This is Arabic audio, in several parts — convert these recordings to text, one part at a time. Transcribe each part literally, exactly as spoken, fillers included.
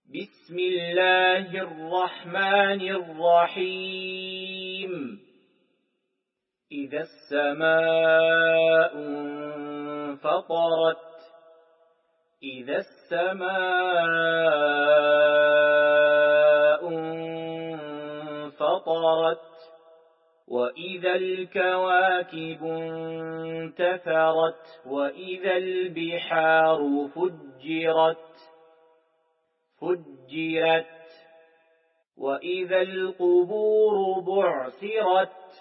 بسم الله الرحمن الرحيم إذا السماء انفطرت إذا السماء انفطرت وإذا الكواكب انتثرت وإذا البحار فجرت فجرت وإذا القبور بعثرت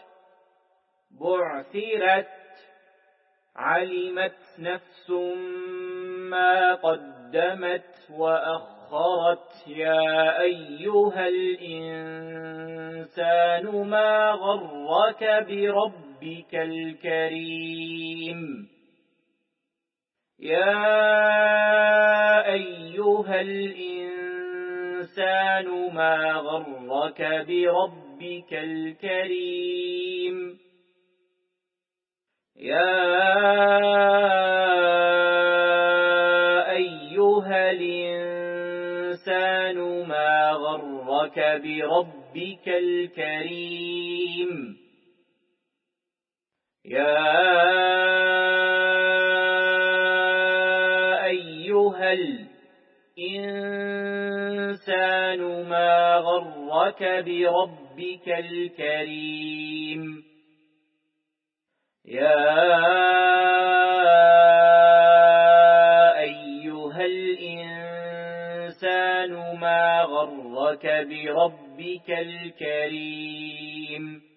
بعثرت علمت نفس ما قدمت وأخرت يا أيها الإنسان ما غرك بربك الكريم يا أيها الإنسان ما غرك بربك الكريم يا أيها الإنسان ما غرك بربك الكريم يا أيها الإنسان ما غرك بربك الكريم يا أيها الإنسان ما غرك بربك الكريم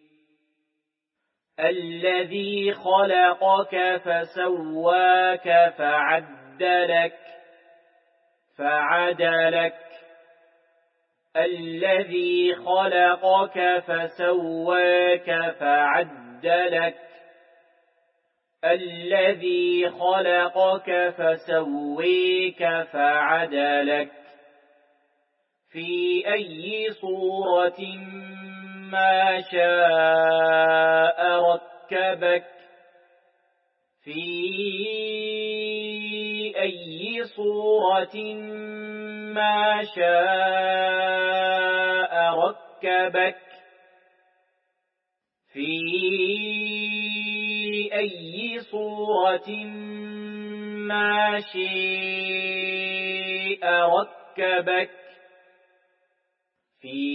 الذي خلقك فسواك فعدلك فعدلك الذي خلقك فسواك فعدلك الذي خلقك فسويك فعدلك في أي صورة ما شاء ركبك في أي صورة ما شاء ركبك في أي صورة ما شاء ركبك في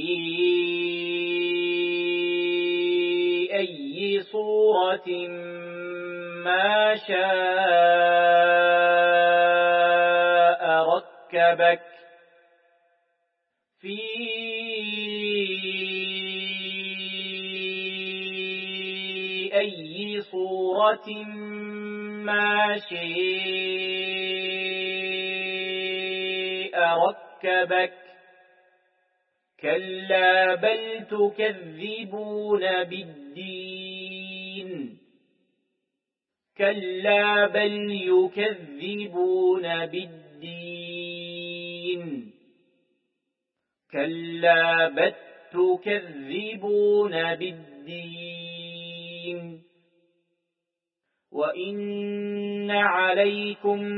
أي صورة ما شاء ركبك في أي صورة ما شاء ركبك كلا بل تكذبون بالدين كلا بل يكذبون بالدين كلا بل تكذبون بالدين وإن عليكم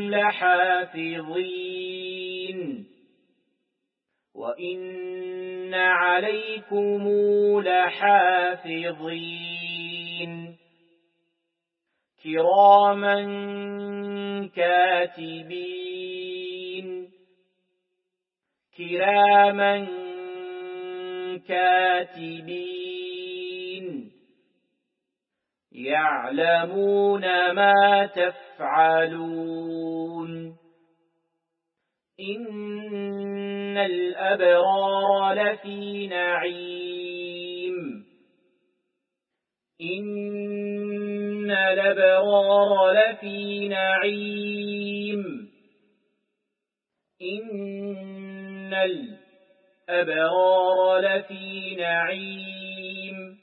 لحافظين وإن عليكم لحافظين كراما كاتبين كراما كاتبين يعلمون ما تفعلون إن الأبرار لفي نعيم إن الأبرار لفي نعيم إن الأبرار لفي نعيم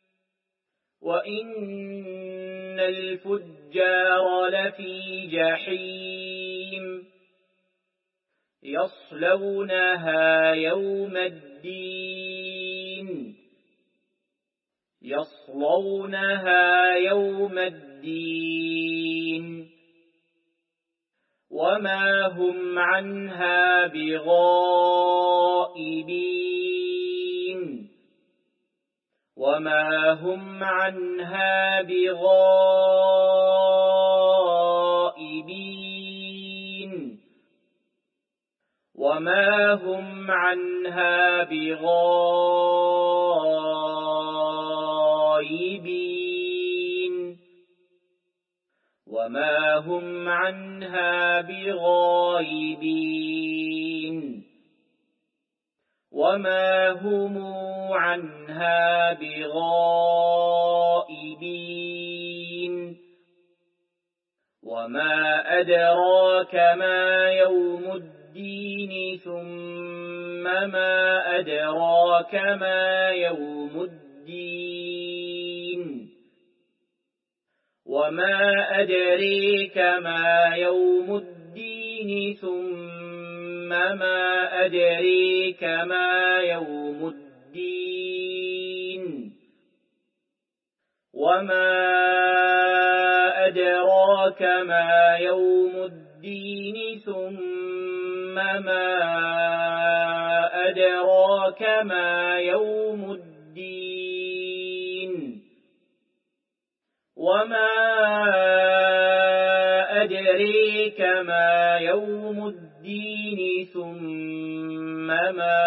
وإن الفجار لفي جحيم يصلونها يوم الدين يصلونها يوم الدين وما هم عنها بغائبين وما هم عنها بغائبين وما هم عنها بغائبين وما هم عنها بغائبين وما هم عنها بغائبين وما أدراك ما يوم الدين ثم ما أدراك ما يوم الدين وما أدريك ما يوم الدين ثم ما أدريك ما يوم الدين وما أدراك ما يوم الدين ثم ما أدراك ما يوم الدين وما أدريك ما يوم الدين ثم ما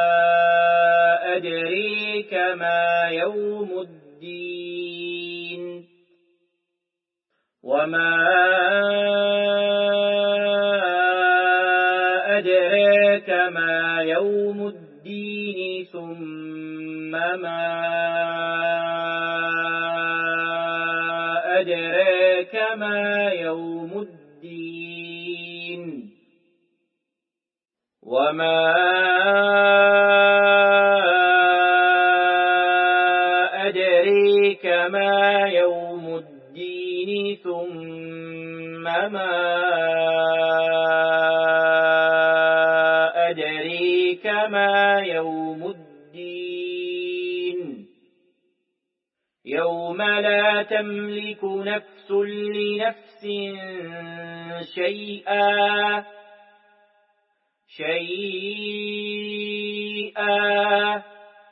أدريك ما يوم الدين وما أدريك ما يوم الدين ثم ما أدريك ما يوم الدين وما أدريك ما يوم الدين ثم ما أدريك ما يوم الدين يوم لا تملك نفس لنفس شيئا شيئا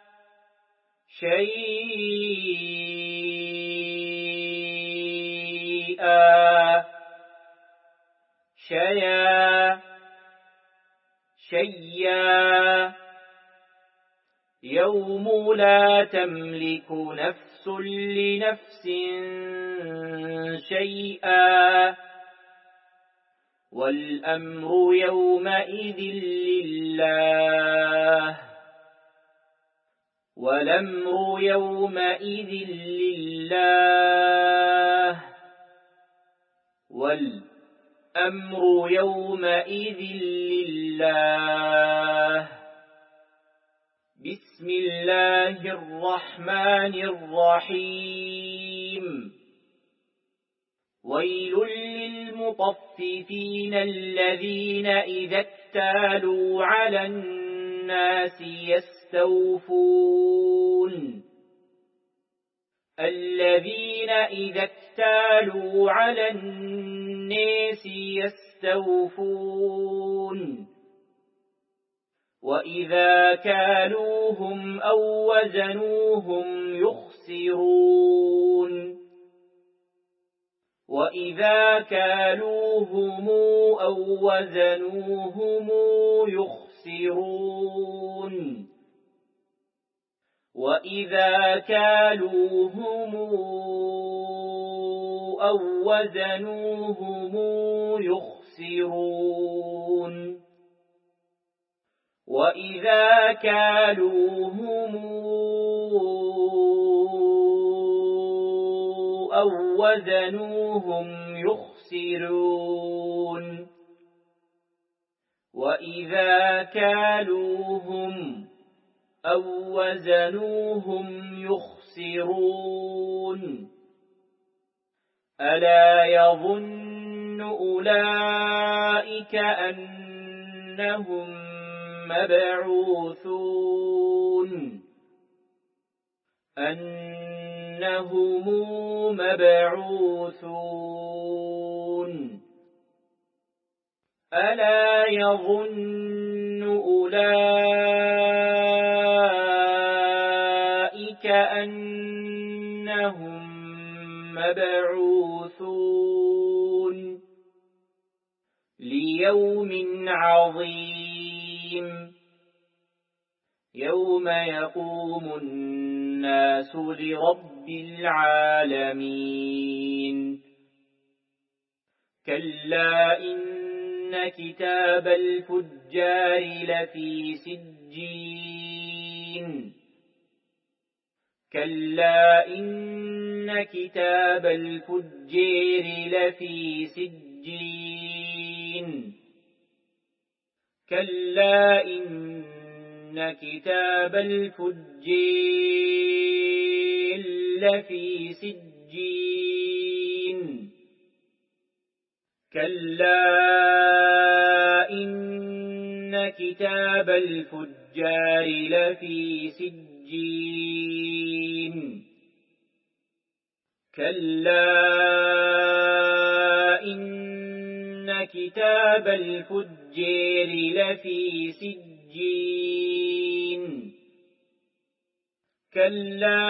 شيئا شيئا شيئا يوم لا تملك نفس لنفس شيئا والأمر يومئذ لله والأمر يومئذ لله والأمر يومئذ لله بسم الله الرحمن الرحيم ويل للمطففين الذين إذا اكتالوا على الناس يستوفون الذين إذا اكتالوا على الناس يستوفون وإذا كالوهم أو وزنوهم يخسرون وإذا كالوهم أو وزنوهم يخسرون وإذا كالوهم أو وزنوهم يخسرون وإذا كالوهم أو وزنوهم يخسرون وإذا كالوهم أو وزنوهم يخسرون ألا يظن أولئك أنهم مبعوثون أنهم مبعوثون ألا يظن أولئك أنهم مبعوثون ليوم عظيم يوم يقوم الناس لرب العالمين كلا إن كتاب الفجار لفي سجين كلا إن كتاب الفجار لفي سجين كلا إن كتاب الفجار لفي سجين كلا إن كتاب الفجار لفي سجين كلا إن كتاب الفجار لفي سجين كلا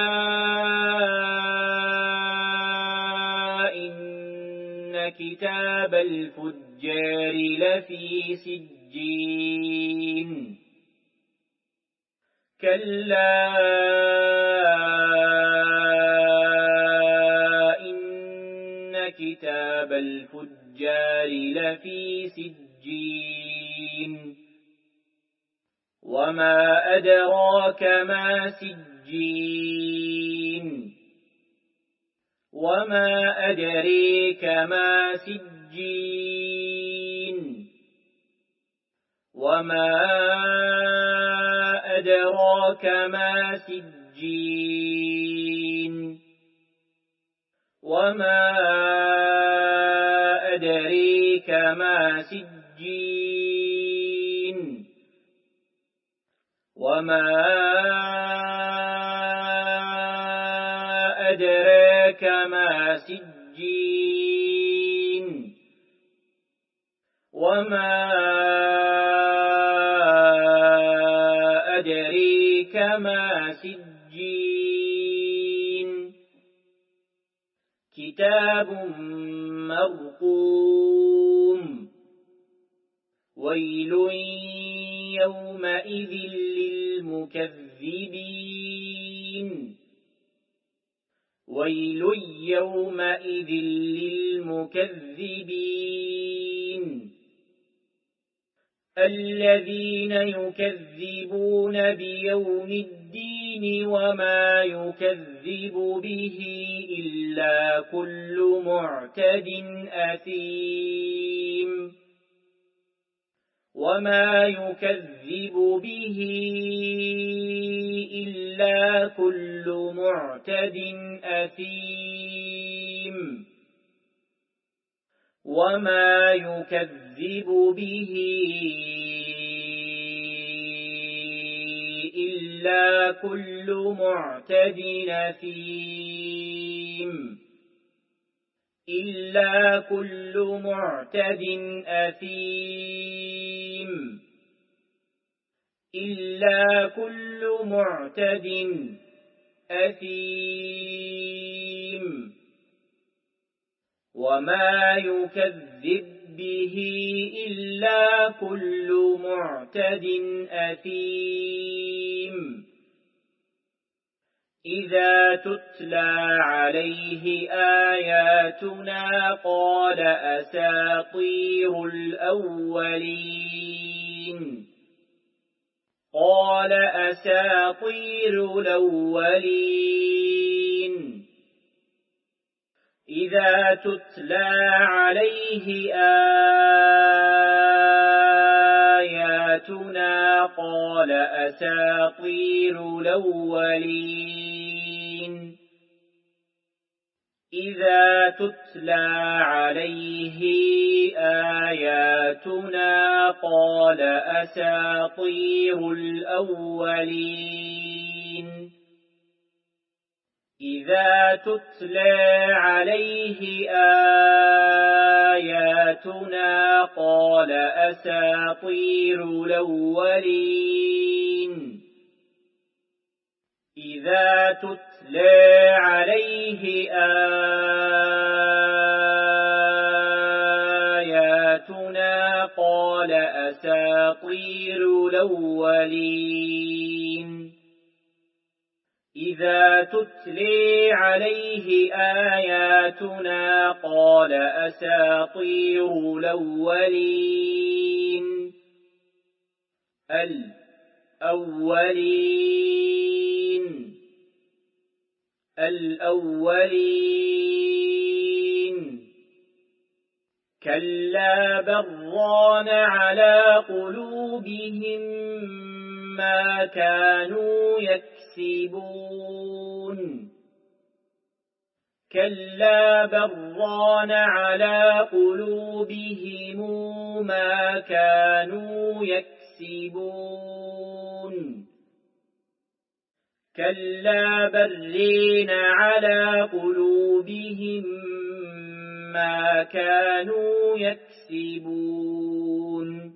إن كتاب الفجار لفي سجين كلا إن كتاب الفجار لفي سجين وما أدراك ما سجين وما أدريك ما سجين وما أدراك ما سجين وما أدريك ما سجين وما أدراك ما سجين وما أدريك ما سجين كتاب مرقوم ويل يومئذ للمكذبين ويل يومئذ للمكذبين الذين يكذبون بيوم الدين وما يكذب به إلا كل معتد أثيم وما يكذب به إلا كل معتد أثيم وما يكذب به إلا كل معتد أثيم إلا كل معتد أثيم إلا كل معتد أثيم وما يكذب به إلا كل معتد أثيم إذا تتلى عليه آياتنا قال أساطير الأولين قال أساطير الأولين إذا تتلى عليه آياتنا قال أساطير الأولين إذا تتلى عليه آياتنا قال أساطير الأولين إذا تتلى عليه آياتنا قال أساطير الأولين إذا تتلى عليه آياتنا قال أساطير الأولين إذا تتلي عليه آياتنا قال أساطير الأولين الأولين الأولين كلا بران على قلوبهم ما كانوا يكسبون كلا بران على قلوبهم ما كانوا يكسبون كلا برين على قلوبهم ما كانوا يكسبون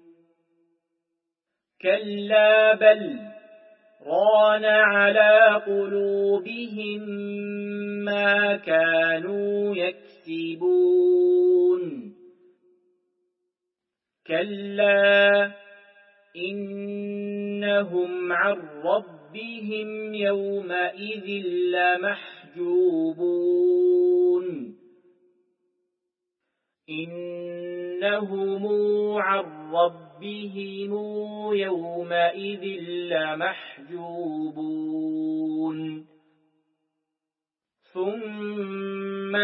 كلا بل ران على قلوبهم ما كانوا يكسبون كلا إنهم عن ربهم يومئذ لمحجوبون إنهم عن ربهم يومئذ لمحجوبون ثم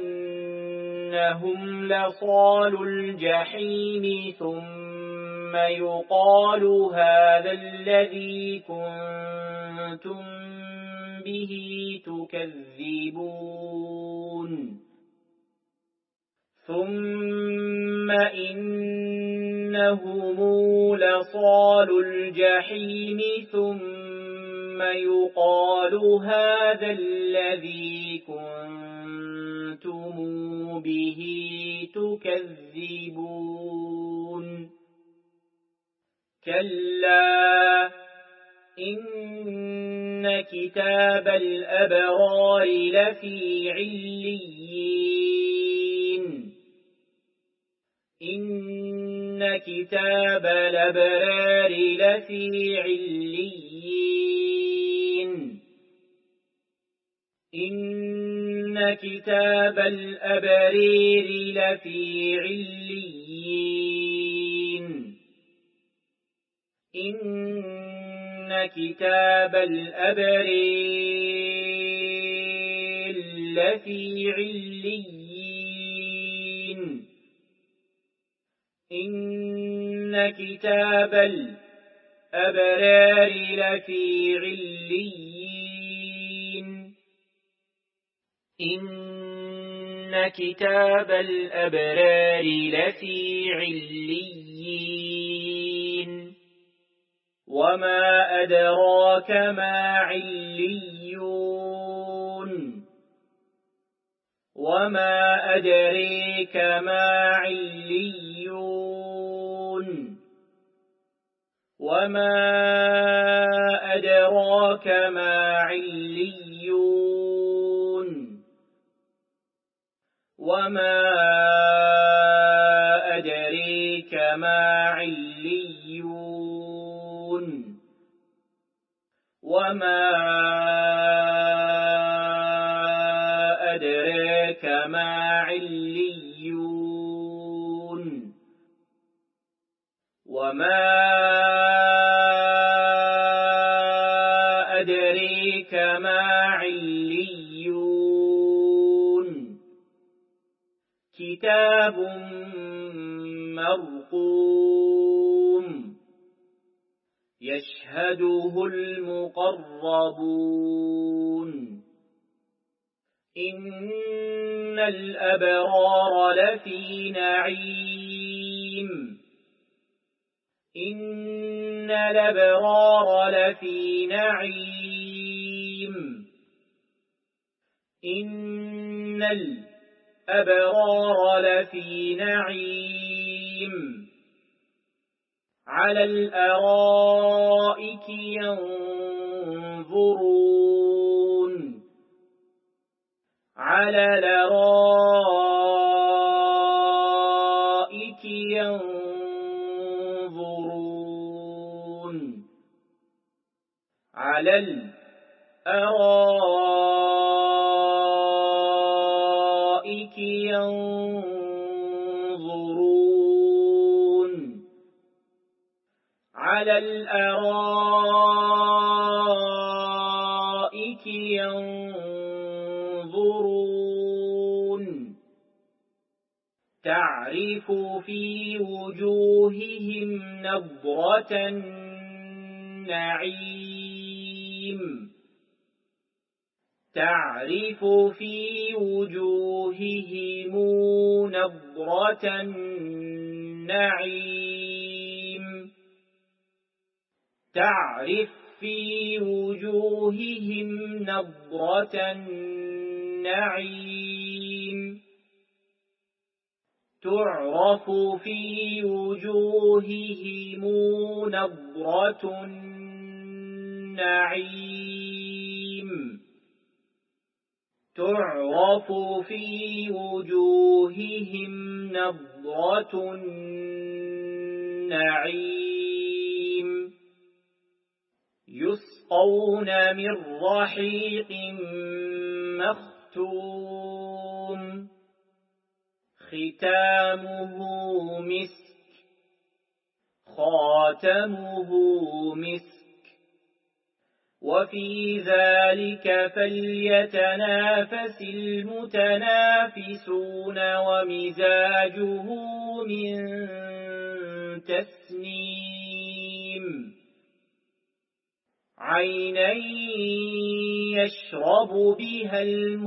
إنهم لصالو الجحيم ثم يقال هذا الذي كنتم به تكذبون ثم إنهم لصالو الجحيم ثم يقال هذا الذي كنتم به تكذبون كلا إن كتاب الأبرار لفي عليين إن كتاب الأبرار لفي عليين إن كتاب الأبرار لفي عليين إن كتاب الأبرار لفي عليين إن كتاب الأبرار لفي عليين إن كتاب الأبرار لفي عليين وما أدراك ما عليون وما أدريك ما عليون وما أدراك ما عليون وما أدريك ما عليون وما أدريك ما عليون وما أدريك ما عليون كتاب مرقوم يشهده المقربون إن الأبرار لفي نعيم إن الأبرار لفي نعيم إن الأبرار لفي نعيم على الأرائك ينظرون على الأرائك ينظرون على الأرائك ينظرون على الأرائك ينظرون تعرف في وجوههم نضرة النعيم تعرف في وجوههم نضرة النعيم تعرف في وجوههم نضرة النعيم تعرف في وجوههم نضرة النعيم تعرف في وجوههم نضرة النعيم يسقون من رحيق مختوم ختامه مسك خاتمه مسك وفي ذلك فليتنافس المتنافسون ومزاجه من تسنيم عينا يشرب بها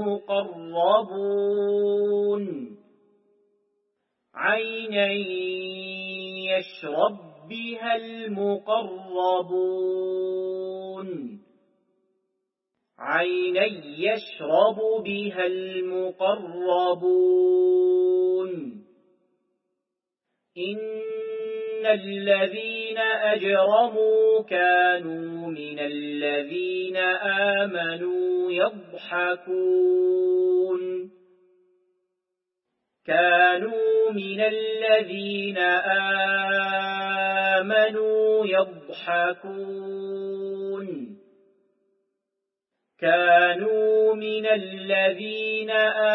المقربون عينا يشرب بها المقربون عينا يشرب بها المقربون إن الذين أجرموا كانوا من الذين آمنوا يضحكون كانوا من الذين آمنوا يضحكون كانوا من الذين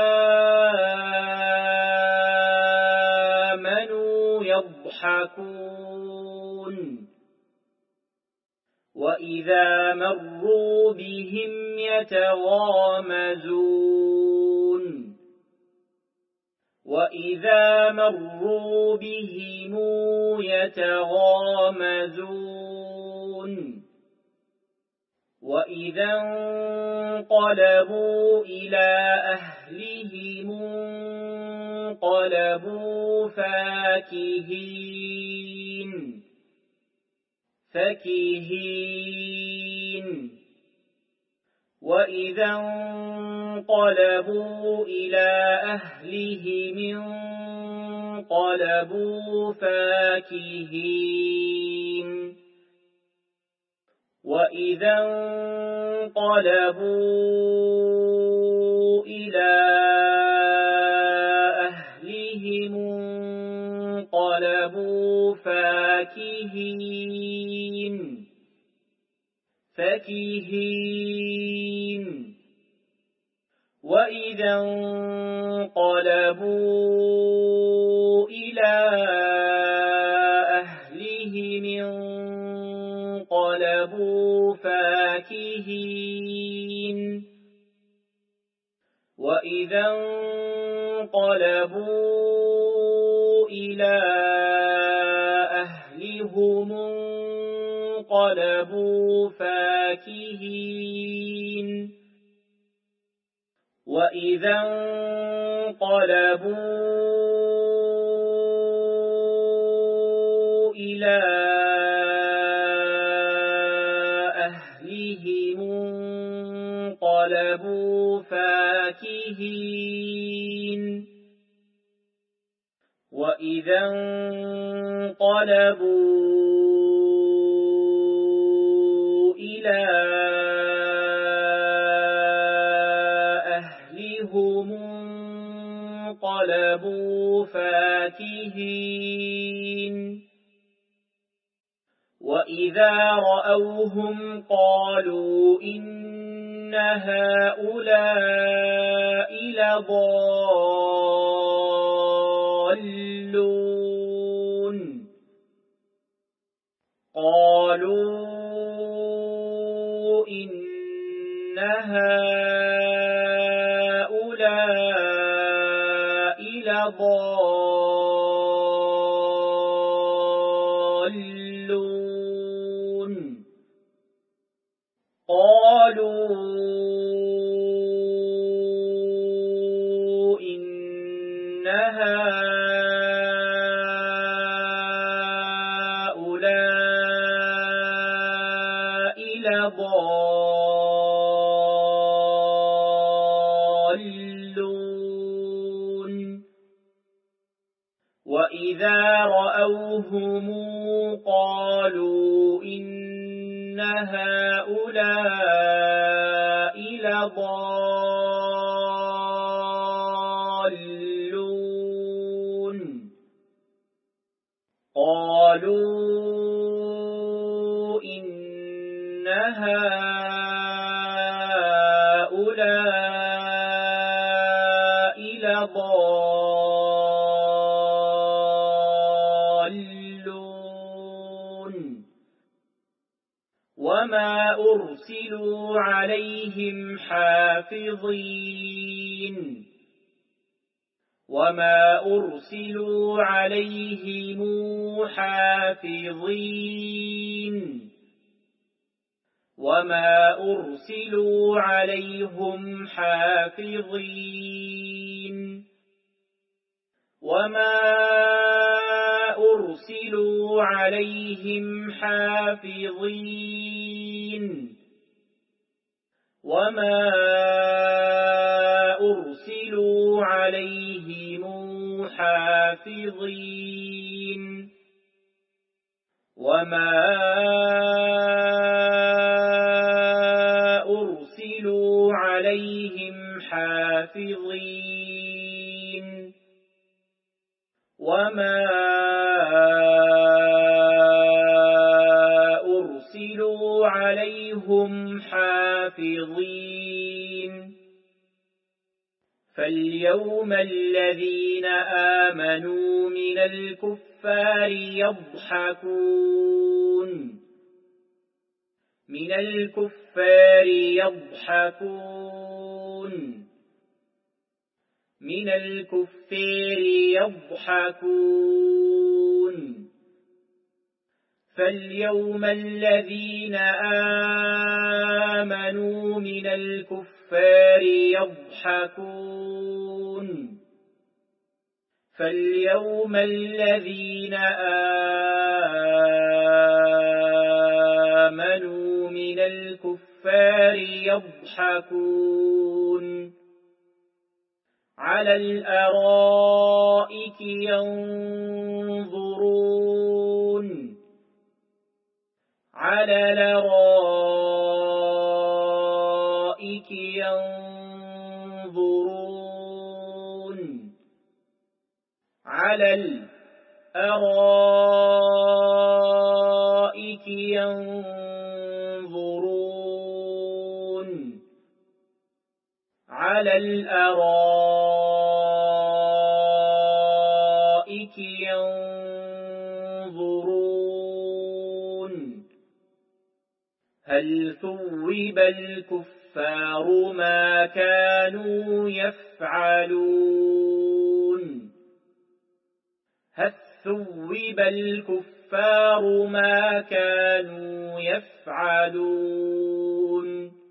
آمنوا يضحكون وإذا مروا بهم يتغامزون وإذا مروا بهم يتغامزون وإذا انقلبوا إلى أهلهم انقلبوا فاكهين فكهين وإذا انقلبوا إلى أهلهم انقلبوا فاكهين وإذا انقلبوا إلى أهلهم انقلبوا فاكهين فكهين وإذا انقلبوا إلى أهلهم انقلبوا فاكهين وإذا انقلبوا إلى أهلهم انقلبوا فاكهين وإذا انقلبوا إلى أهلهم انقلبوا فاكهين وإذا انقلبوا إلى أهلهم انقلبوا فاكهين وإذا رأوهم قالوا إن هؤلاء لضالون قالوا إن هؤلاء لضالون قالوا إن هؤلاء لضالون وإذا رأوهم قالوا إن هؤلاء لضالون قالوا إن هؤلاء لضالون وما أرسلوا عليهم حافظين وما أرسلوا عليهم حافظين وما أرسلوا عليهم حافظين وما أرسلوا عليهم حافظين وما أرسلوا عليهم حافظين وما أرسلوا عليهم حافظين وما أرسلوا عليهم حافظين فاليوم الذين آمنوا من الكفار يضحكون من الكفار يضحكون من الكفار يضحكون فاليوم الذين آمنوا من الكفار يضحكون فاليوم الذين آمنوا من الكفار يضحكون على الأرائك ينظرون على الأرائك ينظرون على الأرائك ينظرون على الأرائك ينظرون هل ثوب الكفار ما كانوا يفعلون هل ثوب الكفار ما كانوا يفعلون